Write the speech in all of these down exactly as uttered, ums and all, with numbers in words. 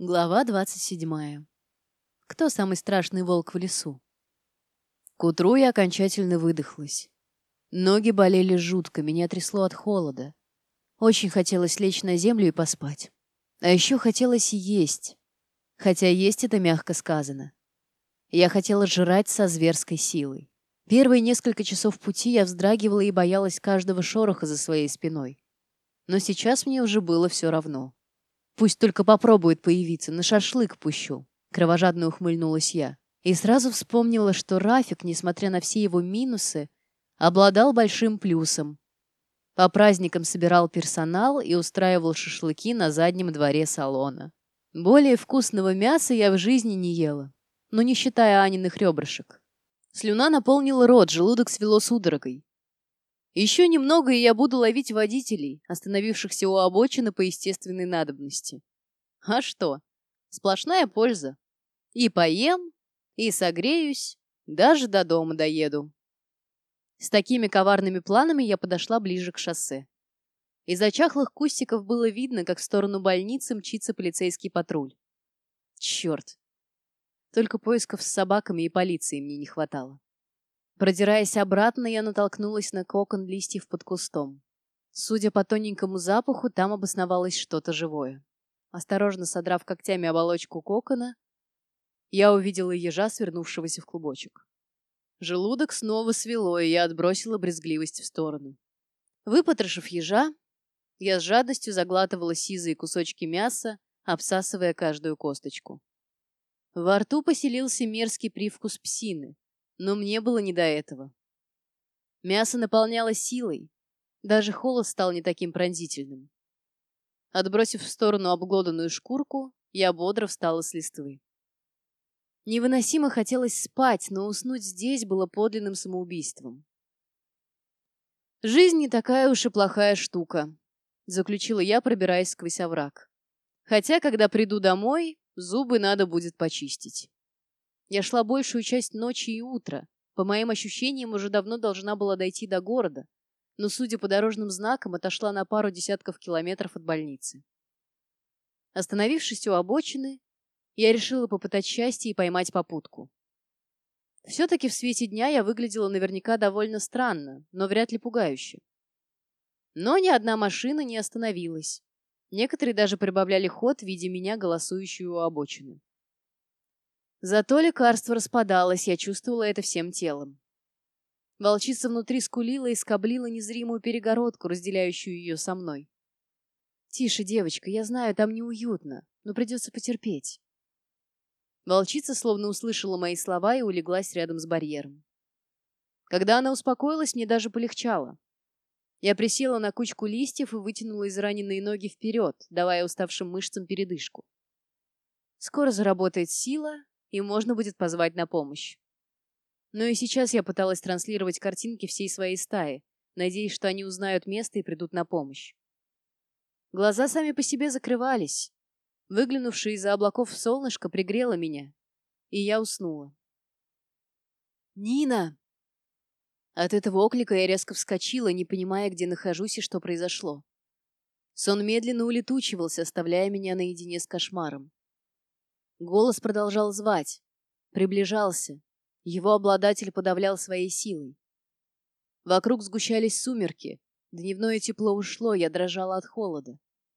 Глава двадцать седьмая. Кто самый страшный волк в лесу? К утру я окончательно выдохлась. Ноги болели жутко, меня трясло от холода. Очень хотелось лечь на землю и поспать. А еще хотелось есть. Хотя есть это мягко сказано. Я хотела жрать со зверской силой. Первые несколько часов пути я вздрагивала и боялась каждого шороха за своей спиной. Но сейчас мне уже было все равно. Пусть только попробует появиться, на шашлык пущу. Кровожадно ухмыльнулась я. И сразу вспомнила, что Рафик, несмотря на все его минусы, обладал большим плюсом. По праздникам собирал персонал и устраивал шашлыки на заднем дворе салона. Более вкусного мяса я в жизни не ела, но не считая Аниных ребрышек. Слюна наполнила рот, желудок свело судорогой. Еще немного, и я буду ловить водителей, остановившихся у обочины по естественной надобности. А что? Сплошная польза. И поем, и согреюсь, даже до дома доеду. С такими коварными планами я подошла ближе к шоссе. Из-за чахлых кустиков было видно, как в сторону больницы мчится полицейский патруль. Черт! Только поисков с собаками и полицией мне не хватало. Продираясь обратно, я натолкнулась на кокон листьев под кустом. Судя по тоненькому запаху, там обосновалось что-то живое. Осторожно содрав когтями оболочку кокона, я увидела ежа, свернувшегося в клубочек. Желудок снова свело, и я отбросила брезгливость в сторону. Выпотрошив ежа, я с жадностью заглатывала сизые кусочки мяса, обсасывая каждую косточку. Во рту поселился мерзкий привкус псины. Но мне было не до этого. Мясо наполняло силой. Даже холод стал не таким пронзительным. Отбросив в сторону обглоданную шкурку, я бодро встала с листвы. Невыносимо хотелось спать, но уснуть здесь было подлинным самоубийством. «Жизнь не такая уж и плохая штука», — заключила я, пробираясь сквозь овраг. «Хотя, когда приду домой, зубы надо будет почистить». Я шла большую часть ночи и утра. По моим ощущениям, уже давно должна была дойти до города, но, судя по дорожным знакам, отошла на пару десятков километров от больницы. Остановившись у обочины, я решила попытать счастье и поймать попутку. Все-таки в свете дня я выглядела наверняка довольно странно, но вряд ли пугающе. Но ни одна машина не остановилась. Некоторые даже прибавляли ход, видя меня, голосующую у обочины. Зато лекарство распадалось, я чувствовала это всем телом. Волчица внутри скулила и скоблила незримую перегородку, разделяющую ее со мной. «Тише, девочка, я знаю, там неуютно, но придется потерпеть». Волчица словно услышала мои слова и улеглась рядом с барьером. Когда она успокоилась, мне даже полегчало. Я присела на кучку листьев и вытянула израненные ноги вперед, давая уставшим мышцам передышку. Скоро заработает сила, и можно будет позвать на помощь. Но и сейчас я пыталась транслировать картинки всей своей стаи, надеясь, что они узнают место и придут на помощь. Глаза сами по себе закрывались. Выглянувшее из-за облаков солнышко пригрело меня, и я уснула. «Нина!» От этого оклика я резко вскочила, не понимая, где нахожусь и что произошло. Сон медленно улетучивался, оставляя меня наедине с кошмаром. Голос продолжал звать, приближался. Его обладатель подавлял своей силой. Вокруг сгущались сумерки. Дневное тепло ушло, я дрожала от холода.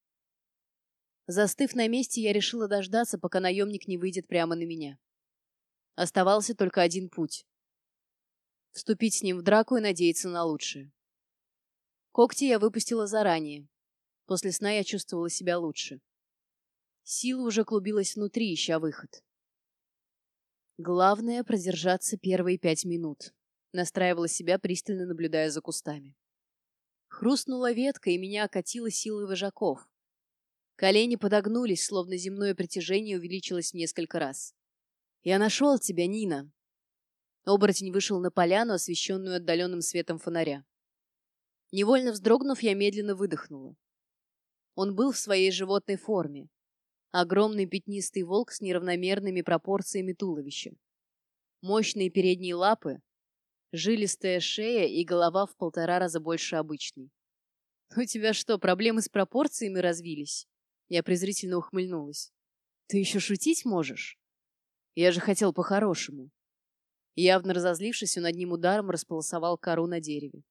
Застыв на месте, я решила дождаться, пока наемник не выйдет прямо на меня. Оставался только один путь. Вступить с ним в драку и надеяться на лучшее. Когти я выпустила заранее. После сна я чувствовала себя лучше. Сила уже клубилась внутри, ища выход. Главное — продержаться первые пять минут. Настраивала себя, пристально наблюдая за кустами. Хрустнула ветка, и меня окатило силой вожаков. Колени подогнулись, словно земное притяжение увеличилось в несколько раз. «Я нашел тебя, Нина!» Оборотень вышел на поляну, освещенную отдаленным светом фонаря. Невольно вздрогнув, я медленно выдохнула. Он был в своей животной форме. Огромный пятнистый волк с неравномерными пропорциями туловища. Мощные передние лапы, жилистая шея и голова в полтора раза больше обычной. «У тебя что, проблемы с пропорциями развились?» Я презрительно ухмыльнулась. Ты еще шутить можешь? Я же хотел по-хорошему. Явно разозлившись, он одним ударом располосовал кору на дереве.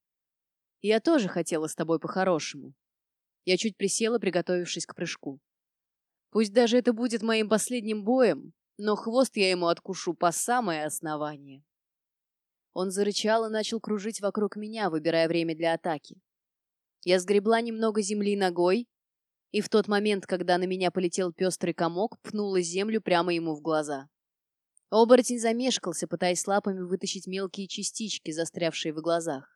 Я тоже хотела с тобой по-хорошему. Я чуть присела, приготовившись к прыжку. Пусть даже это будет моим последним боем, но хвост я ему откушу по самое основание. Он зарычал и начал кружить вокруг меня, выбирая время для атаки. Я сгребла немного земли ногой, и в тот момент, когда на меня полетел пестрый комок, пнула землю прямо ему в глаза. Оборотень замешкался, пытаясь лапами вытащить мелкие частички, застрявшие в глазах.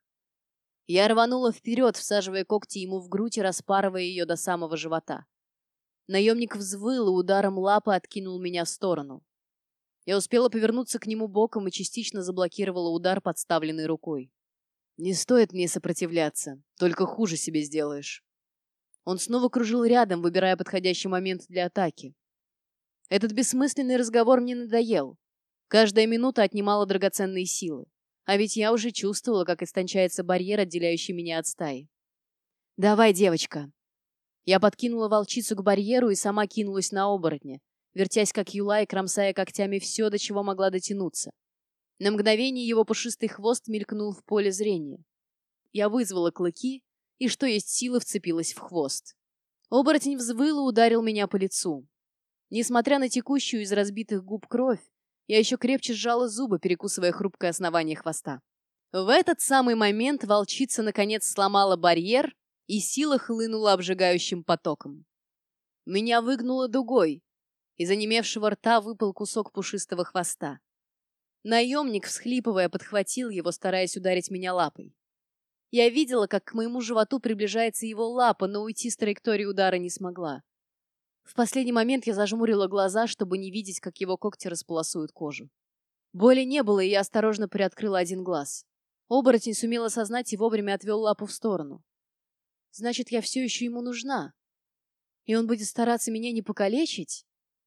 Я рванула вперед, всаживая когти ему в грудь и распарывая ее до самого живота. Наемник взвыл и ударом лапы откинул меня в сторону. Я успела повернуться к нему боком и частично заблокировала удар, подставленный рукой. «Не стоит мне сопротивляться, только хуже себе сделаешь». Он снова кружил рядом, выбирая подходящий момент для атаки. Этот бессмысленный разговор мне надоел. Каждая минута отнимала драгоценные силы. А ведь я уже чувствовала, как истончается барьер, отделяющий меня от стаи. «Давай, девочка». Я подкинула волчицу к барьеру и сама кинулась на оборотня, вертясь как юла и кромсая когтями все, до чего могла дотянуться. На мгновение его пушистый хвост мелькнул в поле зрения. Я вызвала клыки и, что есть силы, вцепилась в хвост. Оборотень взвыл и ударил меня по лицу. Несмотря на текущую из разбитых губ кровь, я еще крепче сжала зубы, перекусывая хрупкое основание хвоста. В этот самый момент волчица наконец сломала барьер, и сила хлынула обжигающим потоком. Меня выгнуло дугой. Из онемевшего рта выпал кусок пушистого хвоста. Наемник, всхлипывая, подхватил его, стараясь ударить меня лапой. Я видела, как к моему животу приближается его лапа, но уйти с траектории удара не смогла. В последний момент я зажмурила глаза, чтобы не видеть, как его когти располосуют кожу. Боли не было, и я осторожно приоткрыла один глаз. Оборотень сумел осознать и вовремя отвел лапу в сторону. Значит, я все еще ему нужна. И он будет стараться меня не покалечить?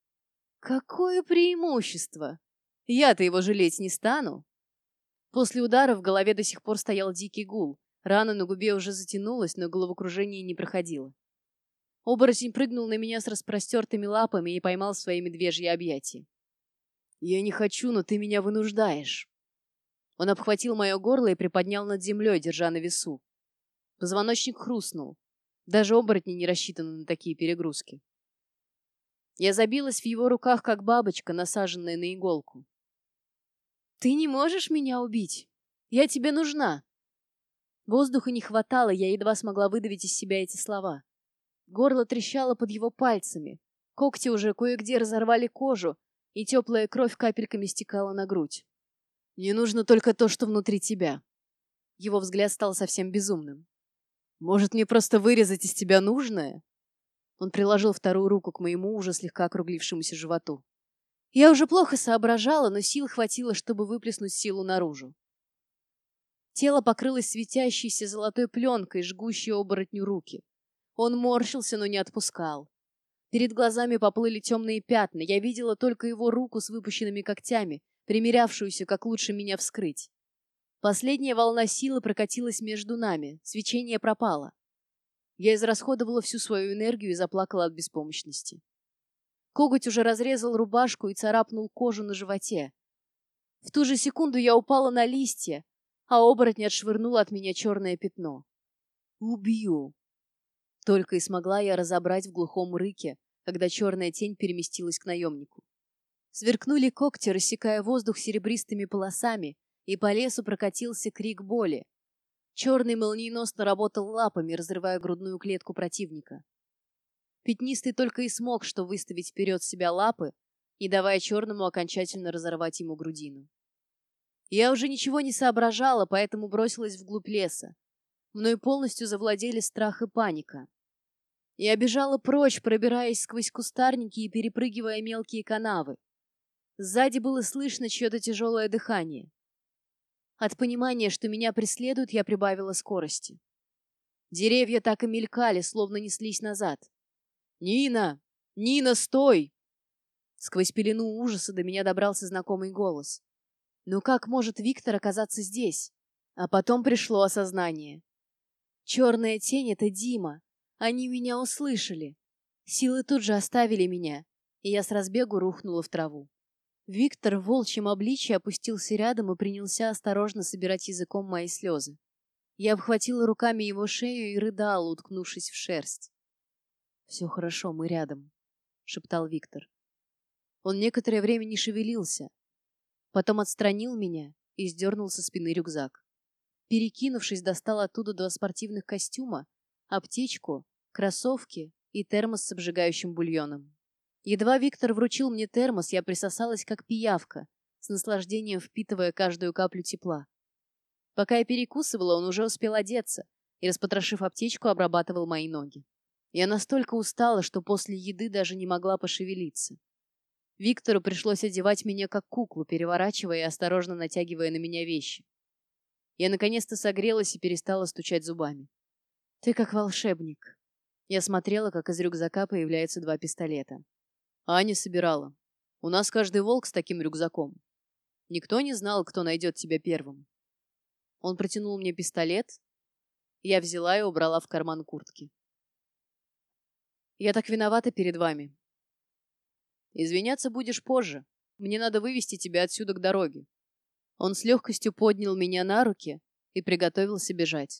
Какое преимущество! Я-то его жалеть не стану. После удара в голове до сих пор стоял дикий гул. Рана на губе уже затянулась, но головокружение не проходило. Оборотень прыгнул на меня с распростертыми лапами и поймал в свои медвежьи объятия. «Я не хочу, но ты меня вынуждаешь». Он обхватил мое горло и приподнял над землей, держа на весу. Позвоночник хрустнул. Даже оборотни не рассчитаны на такие перегрузки. Я забилась в его руках, как бабочка, насаженная на иголку. «Ты не можешь меня убить? Я тебе нужна!» Воздуха не хватало, я едва смогла выдавить из себя эти слова. Горло трещало под его пальцами, когти уже кое-где разорвали кожу, и теплая кровь капельками стекала на грудь. «Мне нужно только то, что внутри тебя». Его взгляд стал совсем безумным. «Может, мне просто вырезать из тебя нужное?» Он приложил вторую руку к моему уже слегка округлившемуся животу. Я уже плохо соображала, но сил хватило, чтобы выплеснуть силу наружу. Тело покрылось светящейся золотой пленкой, жгущей оборотню руки. Он морщился, но не отпускал. Перед глазами поплыли темные пятна. Я видела только его руку с выпущенными когтями, примерявшуюся, как лучше меня вскрыть. Последняя волна силы прокатилась между нами. Свечение пропало. Я израсходовала всю свою энергию и заплакала от беспомощности. Коготь уже разрезал рубашку и царапнул кожу на животе. В ту же секунду я упала на листья, а оборотень отшвырнул от меня черное пятно. «Убью!» Только и смогла я разобрать в глухом рыке, когда черная тень переместилась к наемнику. Сверкнули когти, рассекая воздух серебристыми полосами, и по лесу прокатился крик боли. Черный молниеносно работал лапами, разрывая грудную клетку противника. Пятнистый только и смог, что выставить вперед себя лапы, не давая черному окончательно разорвать ему грудину. Я уже ничего не соображала, поэтому бросилась вглубь леса. Мной полностью завладели страх и паника. Я бежала прочь, пробираясь сквозь кустарники и перепрыгивая мелкие канавы. Сзади было слышно чье-то тяжелое дыхание. От понимания, что меня преследуют, я прибавила скорости. Деревья так и мелькали, словно неслись назад. «Нина! Нина, стой!» Сквозь пелену ужаса до меня добрался знакомый голос. «Ну как может Виктор оказаться здесь?» А потом пришло осознание. Черная тень — это Дима. Они меня услышали. Силы тут же оставили меня, и я с разбегу рухнула в траву. Виктор в волчьем обличье опустился рядом и принялся осторожно собирать языком мои слезы. Я обхватила руками его шею и рыдала, уткнувшись в шерсть. «Все хорошо, мы рядом», — шептал Виктор. Он некоторое время не шевелился, потом отстранил меня и сдернул со спины рюкзак. Перекинувшись, достал оттуда два спортивных костюма, аптечку, кроссовки и термос с обжигающим бульоном. Едва Виктор вручил мне термос, я присосалась как пиявка, с наслаждением впитывая каждую каплю тепла. Пока я перекусывала, он уже успел одеться и, распотрошив аптечку, обрабатывал мои ноги. Я настолько устала, что после еды даже не могла пошевелиться. Виктору пришлось одевать меня как куклу, переворачивая и осторожно натягивая на меня вещи. Я наконец-то согрелась и перестала стучать зубами. «Ты как волшебник». Я смотрела, как из рюкзака появляются два пистолета. Аня собирала. У нас каждый волк с таким рюкзаком. Никто не знал, кто найдет тебя первым. Он протянул мне пистолет. Я взяла и убрала в карман куртки. Я так виновата перед вами. Извиняться будешь позже. Мне надо вывести тебя отсюда к дороге. Он с легкостью поднял меня на руки и приготовился бежать.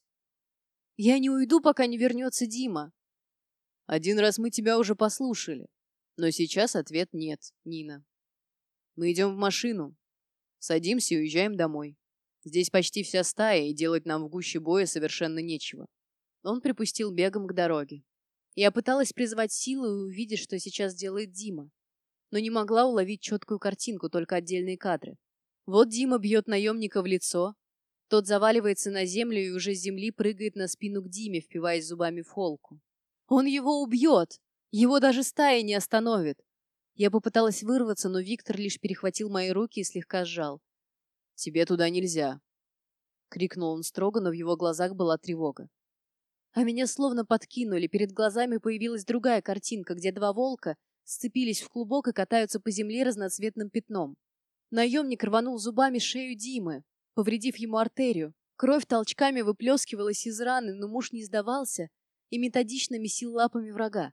Я не уйду, пока не вернется Дима. Один раз мы тебя уже послушали, но сейчас ответ нет, Нина. Мы идем в машину, садимся и уезжаем домой. Здесь почти вся стая, и делать нам в гуще боя совершенно нечего. Он припустил бегом к дороге. Я пыталась призвать силу и увидеть, что сейчас делает Дима, но не могла уловить четкую картинку, только отдельные кадры. Вот Дима бьет наемника в лицо, тот заваливается на землю и уже с земли прыгает на спину к Диме, впиваясь зубами в холку. Он его убьет! Его даже стая не остановит! Я попыталась вырваться, но Виктор лишь перехватил мои руки и слегка сжал. «Тебе туда нельзя!» — крикнул он строго, но в его глазах была тревога. А меня словно подкинули, перед глазами появилась другая картинка, где два волка сцепились в клубок и катаются по земле разноцветным пятном. Наемник рванул зубами шею Димы, повредив ему артерию. Кровь толчками выплескивалась из раны, но муж не сдавался и методично месил лапами врага.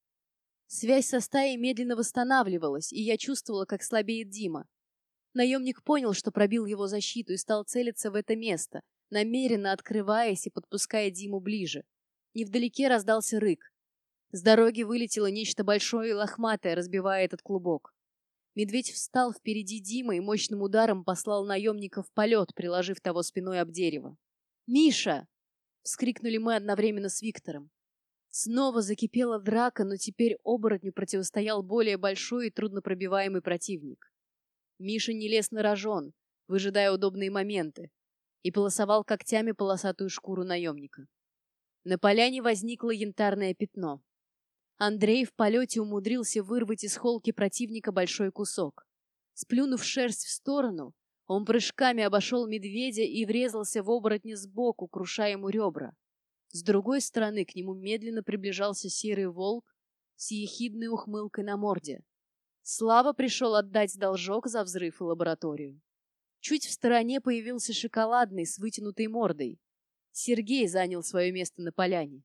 Связь со стаей медленно восстанавливалась, и я чувствовала, как слабеет Дима. Наемник понял, что пробил его защиту, и стал целиться в это место, намеренно открываясь и подпуская Диму ближе. Невдалеке раздался рык. С дороги вылетело нечто большое и лохматое, разбивая этот клубок. Медведь встал впереди Димы и мощным ударом послал наемника в полет, приложив того спиной об дерево. «Миша!» — вскрикнули мы одновременно с Виктором. Снова закипела драка, но теперь оборотню противостоял более большой и труднопробиваемый противник. Миша не лез на рожон, выжидая удобные моменты, и полосовал когтями полосатую шкуру наемника. На поляне возникло янтарное пятно. Андрей в полете умудрился вырвать из холки противника большой кусок. Сплюнув шерсть в сторону, он прыжками обошел медведя и врезался в оборотня сбоку, крушая ему ребра. С другой стороны к нему медленно приближался серый волк с ехидной ухмылкой на морде. Слава пришел отдать должок за взрыв и лабораторию. Чуть в стороне появился шоколадный с вытянутой мордой. Сергей занял свое место на поляне.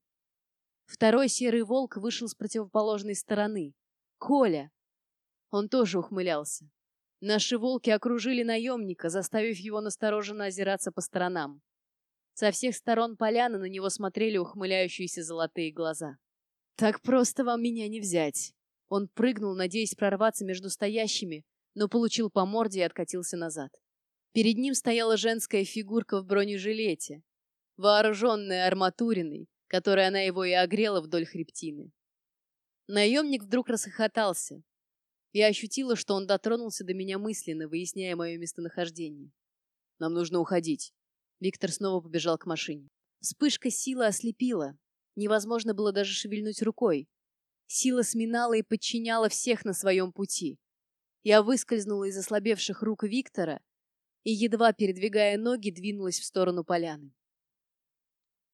Второй серый волк вышел с противоположной стороны. Коля. Он тоже ухмылялся. Наши волки окружили наемника, заставив его настороженно озираться по сторонам. Со всех сторон поляны на него смотрели ухмыляющиеся золотые глаза. «Так просто вам меня не взять!» Он прыгнул, надеясь прорваться между стоящими, но получил по морде и откатился назад. Перед ним стояла женская фигурка в бронежилете, вооруженная арматуриной, которой она его и огрела вдоль хребтины. Наемник вдруг расхохотался. Я ощутила, что он дотронулся до меня мысленно, выясняя мое местонахождение. «Нам нужно уходить». Виктор снова побежал к машине. Вспышка силы ослепила. Невозможно было даже шевельнуть рукой. Сила сминала и подчиняла всех на своем пути. Я выскользнула из ослабевших рук Виктора и, едва передвигая ноги, двинулась в сторону поляны.